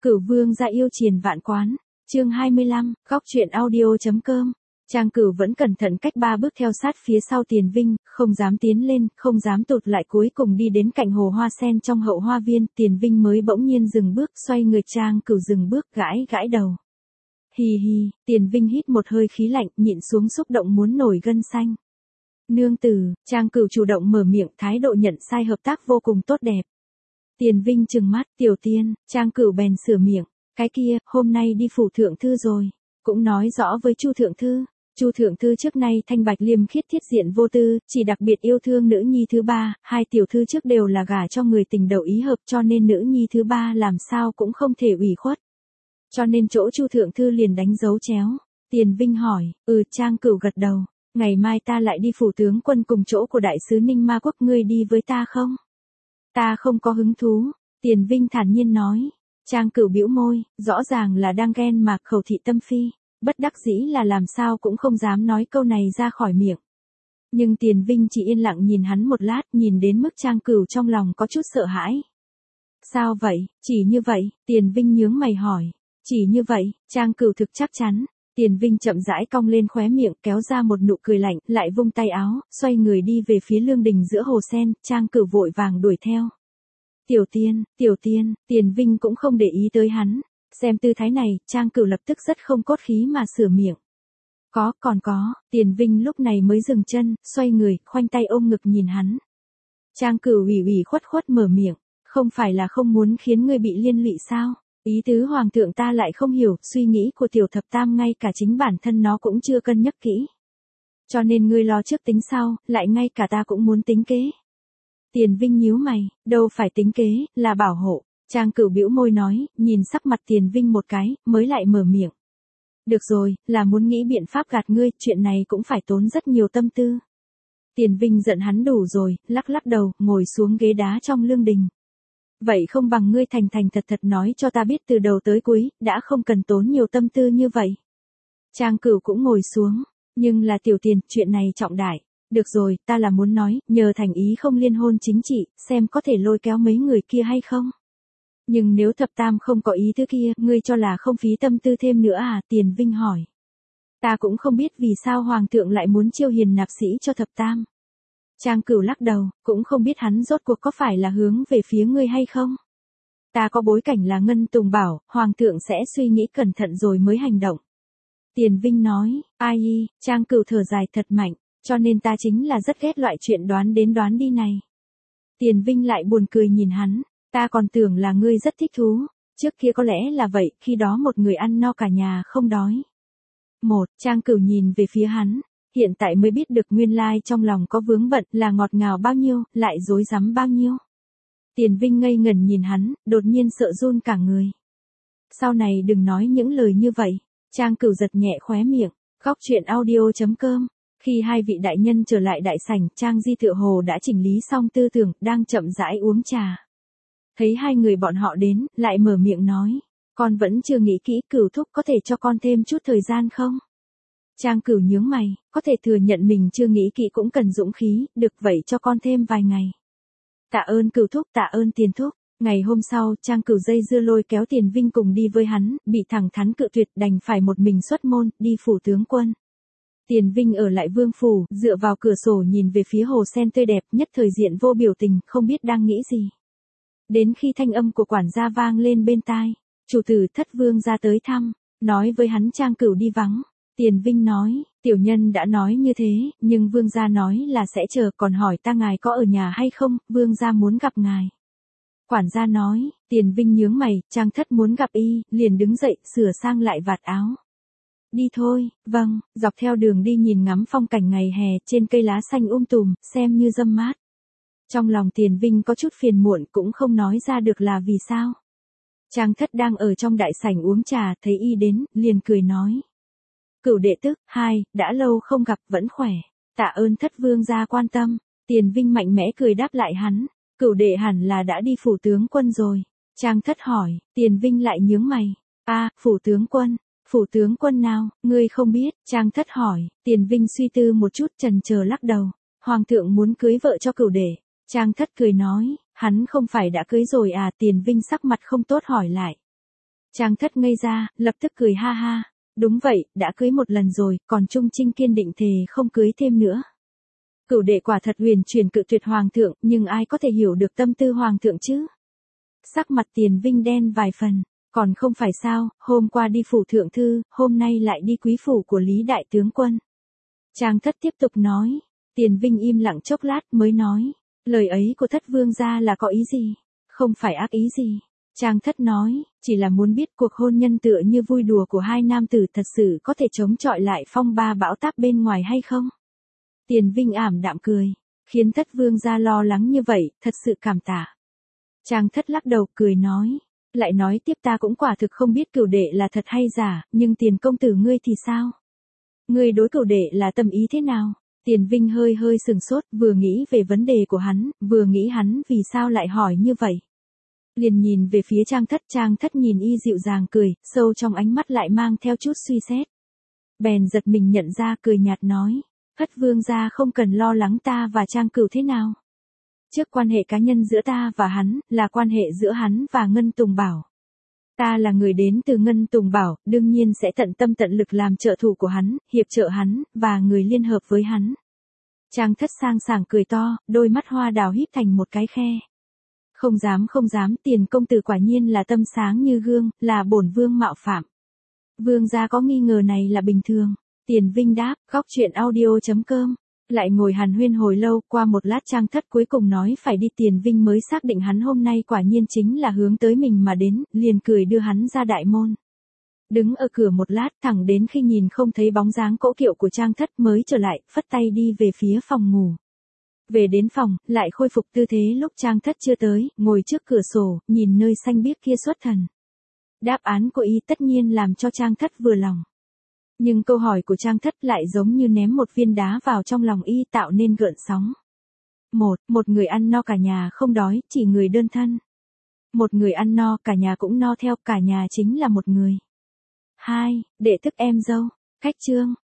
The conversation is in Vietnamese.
Cửu vương gia yêu triền vạn quán. Chương 25, góc truyện audio.com. Trang Cửu vẫn cẩn thận cách 3 bước theo sát phía sau Tiền Vinh, không dám tiến lên, không dám tụt lại, cuối cùng đi đến cạnh hồ hoa sen trong hậu hoa viên, Tiền Vinh mới bỗng nhiên dừng bước, xoay người. Trang Cửu dừng bước, gãi gãi đầu. Hì hì, Tiền Vinh hít một hơi khí lạnh, nhịn xuống xúc động muốn nổi gân xanh. Nương tử, Trang Cửu chủ động mở miệng, thái độ nhận sai hợp tác vô cùng tốt đẹp. Tiền Vinh trừng mắt, tiểu tiên, Trang Cửu bèn sửa miệng, cái kia, hôm nay đi phủ thượng thư rồi, cũng nói rõ với Chu thượng thư. Chu thượng thư trước nay thanh bạch liêm khiết, thiết diện vô tư, chỉ đặc biệt yêu thương nữ nhi thứ ba, hai tiểu thư trước đều là gả cho người tình đầu ý hợp, cho nên nữ nhi thứ ba làm sao cũng không thể ủy khuất. Cho nên chỗ Chu thượng thư liền đánh dấu chéo. Tiền Vinh hỏi, Trang Cửu gật đầu, ngày mai ta lại đi phủ tướng quân cùng chỗ của đại sứ Ninh Ma Quốc, ngươi đi với ta không? Ta không có hứng thú, Tiền Vinh thản nhiên nói. Trang Cửu bĩu môi, rõ ràng là đang ghen mà khẩu thị tâm phi, bất đắc dĩ là làm sao cũng không dám nói câu này ra khỏi miệng. Nhưng Tiền Vinh chỉ yên lặng nhìn hắn một lát, nhìn đến mức Trang Cửu trong lòng có chút sợ hãi. Sao vậy, chỉ như vậy? Tiền Vinh nhướng mày hỏi. Chỉ như vậy, Trang Cửu thực chắc chắn. Tiền Vinh chậm rãi cong lên khóe miệng, kéo ra một nụ cười lạnh, lại vung tay áo, xoay người đi về phía lương đình giữa hồ sen. Trang Cửu vội vàng đuổi theo. Tiểu tiên, Tiền Vinh cũng không để ý tới hắn. Xem tư thái này, Trang Cửu lập tức rất không cốt khí mà sửa miệng. Còn có, Tiền Vinh lúc này mới dừng chân, xoay người, khoanh tay ôm ngực nhìn hắn. Trang Cửu ủy khuất mở miệng, không phải là không muốn khiến ngươi bị liên lụy sao? Ý tứ hoàng thượng ta lại không hiểu, suy nghĩ của tiểu thập tam ngay cả chính bản thân nó cũng chưa cân nhắc kỹ. Cho nên ngươi lo trước tính sau, lại ngay cả ta cũng muốn tính kế. Tiền Vinh nhíu mày, đâu phải tính kế, là bảo hộ. Trang Cửu bĩu môi nói, nhìn sắc mặt Tiền Vinh một cái, mới lại mở miệng. Được rồi, là muốn nghĩ biện pháp gạt ngươi, chuyện này cũng phải tốn rất nhiều tâm tư. Tiền Vinh giận hắn đủ rồi, lắc đầu, ngồi xuống ghế đá trong lương đình. Vậy không bằng ngươi thành thật nói cho ta biết từ đầu tới cuối, đã không cần tốn nhiều tâm tư như vậy. Trang Cửu cũng ngồi xuống, nhưng là tiểu Tiền, chuyện này trọng đại. Được rồi, ta là muốn nói, nhờ thành ý không liên hôn chính trị, xem có thể lôi kéo mấy người kia hay không. Nhưng nếu thập tam không có ý thứ kia, ngươi cho là không phí tâm tư thêm nữa à? Tiền Vinh hỏi. Ta cũng không biết vì sao hoàng thượng lại muốn chiêu hiền nạp sĩ cho thập tam. Trang Cửu lắc đầu, cũng không biết hắn rốt cuộc có phải là hướng về phía ngươi hay không. Ta có bối cảnh là Ngân Tùng bảo, hoàng thượng sẽ suy nghĩ cẩn thận rồi mới hành động. Tiền Vinh nói, Trang Cửu thở dài thật mạnh, cho nên ta chính là rất ghét loại chuyện đoán đến đoán đi này. Tiền Vinh lại buồn cười nhìn hắn, ta còn tưởng là ngươi rất thích thú, trước kia có lẽ là vậy, khi đó một người ăn no cả nhà không đói. Trang Cửu nhìn về phía hắn, hiện tại mới biết được nguyên lai trong lòng có vướng bận, là ngọt ngào bao nhiêu, lại dối rắm bao nhiêu. Tiền Vinh ngây ngẩn nhìn hắn, đột nhiên sợ run cả người. Sau này đừng nói những lời như vậy. Trang Cửu giật nhẹ khóe miệng. Góc truyện audio.com. Khi hai vị đại nhân trở lại đại sảnh, Trang Di tựa hồ đã chỉnh lý xong tư tưởng, đang chậm rãi uống trà. Thấy hai người bọn họ đến, lại mở miệng nói, con vẫn chưa nghĩ kỹ, Cửu thúc có thể cho con thêm chút thời gian không? Trang Cửu nhướng mày, có thể thừa nhận mình chưa nghĩ kỹ cũng cần dũng khí, được vậy cho con thêm vài ngày. Tạ ơn Cửu thúc, tạ ơn Tiền thúc. Ngày hôm sau, Trang Cửu dây dưa lôi kéo Tiền Vinh cùng đi với hắn, bị thẳng thắn cự tuyệt, đành phải một mình xuất môn, đi phủ tướng quân. Tiền Vinh ở lại vương phủ, dựa vào cửa sổ nhìn về phía hồ sen tươi đẹp, nhất thời diện vô biểu tình, không biết đang nghĩ gì. Đến khi thanh âm của quản gia vang lên bên tai, chủ tử Thất vương ra tới thăm, nói với hắn Trang Cửu đi vắng. Tiền Vinh nói, tiểu nhân đã nói như thế, nhưng vương gia nói là sẽ chờ, còn hỏi ta ngài có ở nhà hay không, vương gia muốn gặp ngài. Quản gia nói, Tiền Vinh nhướng mày, Trang Thất muốn gặp y, liền đứng dậy, sửa sang lại vạt áo. Đi thôi, vâng, dọc theo đường đi nhìn ngắm phong cảnh ngày hè, trên cây lá xanh tùm, xem như râm mát. Trong lòng Tiền Vinh có chút phiền muộn, cũng không nói ra được là vì sao. Trang Thất đang ở trong đại sảnh uống trà, thấy y đến, liền cười nói. Cửu đệ tức, đã lâu không gặp, vẫn khỏe. Tạ ơn Thất vương gia quan tâm. Tiền Vinh mạnh mẽ cười đáp lại hắn. Cửu đệ hẳn là đã đi phủ tướng quân rồi. Trang Thất hỏi, Tiền Vinh lại nhướng mày. Phủ tướng quân. Phủ tướng quân nào, ngươi không biết? Trang Thất hỏi. Tiền Vinh suy tư một chút, chần chờ lắc đầu. Hoàng thượng muốn cưới vợ cho Cửu đệ. Trang Thất cười nói, hắn không phải đã cưới rồi à? Tiền Vinh sắc mặt không tốt hỏi lại. Trang Thất ngây ra, lập tức cười ha ha. Đúng vậy, đã cưới một lần rồi, còn Trung Trinh kiên định thề không cưới thêm nữa. Cửu đệ quả thật huyền truyền cự tuyệt hoàng thượng, nhưng ai có thể hiểu được tâm tư hoàng thượng chứ? Sắc mặt Tiền Vinh đen vài phần, còn không phải sao, hôm qua đi phủ thượng thư, hôm nay lại đi quý phủ của Lý đại tướng quân. Trang Thất tiếp tục nói, Tiền Vinh im lặng chốc lát mới nói, lời ấy của Thất vương gia là có ý gì? Không phải ác ý gì. Trang Thất nói, chỉ là muốn biết cuộc hôn nhân tựa như vui đùa của hai nam tử thật sự có thể chống chọi lại phong ba bão táp bên ngoài hay không? Tiền Vinh ảm đạm cười, khiến Thất vương gia lo lắng như vậy, thật sự cảm tạ. Trang Thất lắc đầu cười nói, lại nói tiếp ta cũng quả thực không biết cửu đệ là thật hay giả, nhưng Tiền công tử ngươi thì sao? Ngươi đối cửu đệ là tâm ý thế nào? Tiền Vinh hơi hơi sừng sốt, vừa nghĩ về vấn đề của hắn, vừa nghĩ hắn vì sao lại hỏi như vậy. Liền nhìn về phía Trang Thất nhìn y dịu dàng cười, sâu trong ánh mắt lại mang theo chút suy xét. Bèn giật mình nhận ra cười nhạt nói, Thất vương gia không cần lo lắng ta và Trang Cửu thế nào. Trước quan hệ cá nhân giữa ta và hắn, là quan hệ giữa hắn và Ngân Tùng Bảo. Ta là người đến từ Ngân Tùng Bảo, đương nhiên sẽ tận tâm tận lực làm trợ thủ của hắn, hiệp trợ hắn, và người liên hợp với hắn. Trang Thất sang sảng cười to, đôi mắt hoa đào híp thành một cái khe. Không dám, Tiền công tử quả nhiên là tâm sáng như gương, là bổn vương mạo phạm. Vương gia có nghi ngờ này là bình thường. Tiền Vinh đáp, góc chuyện audio.com. Lại ngồi hàn huyên hồi lâu, qua một lát Trang Thất cuối cùng nói phải đi. Tiền Vinh mới xác định hắn hôm nay quả nhiên chính là hướng tới mình mà đến, liền cười đưa hắn ra đại môn. Đứng ở cửa một lát thẳng đến khi nhìn không thấy bóng dáng cỗ kiệu của Trang Thất mới trở lại, phất tay đi về phía phòng ngủ. Về đến phòng, lại khôi phục tư thế lúc Trang Thất chưa tới, ngồi trước cửa sổ, nhìn nơi xanh biếc kia xuất thần. Đáp án của y tất nhiên làm cho Trang Thất vừa lòng. Nhưng câu hỏi của Trang Thất lại giống như ném một viên đá vào trong lòng y tạo nên gợn sóng. Một người ăn no cả nhà không đói, chỉ người đơn thân. Một người ăn no cả nhà cũng no theo, cả nhà chính là một người. 2. Đệ thức em dâu. Khách chương.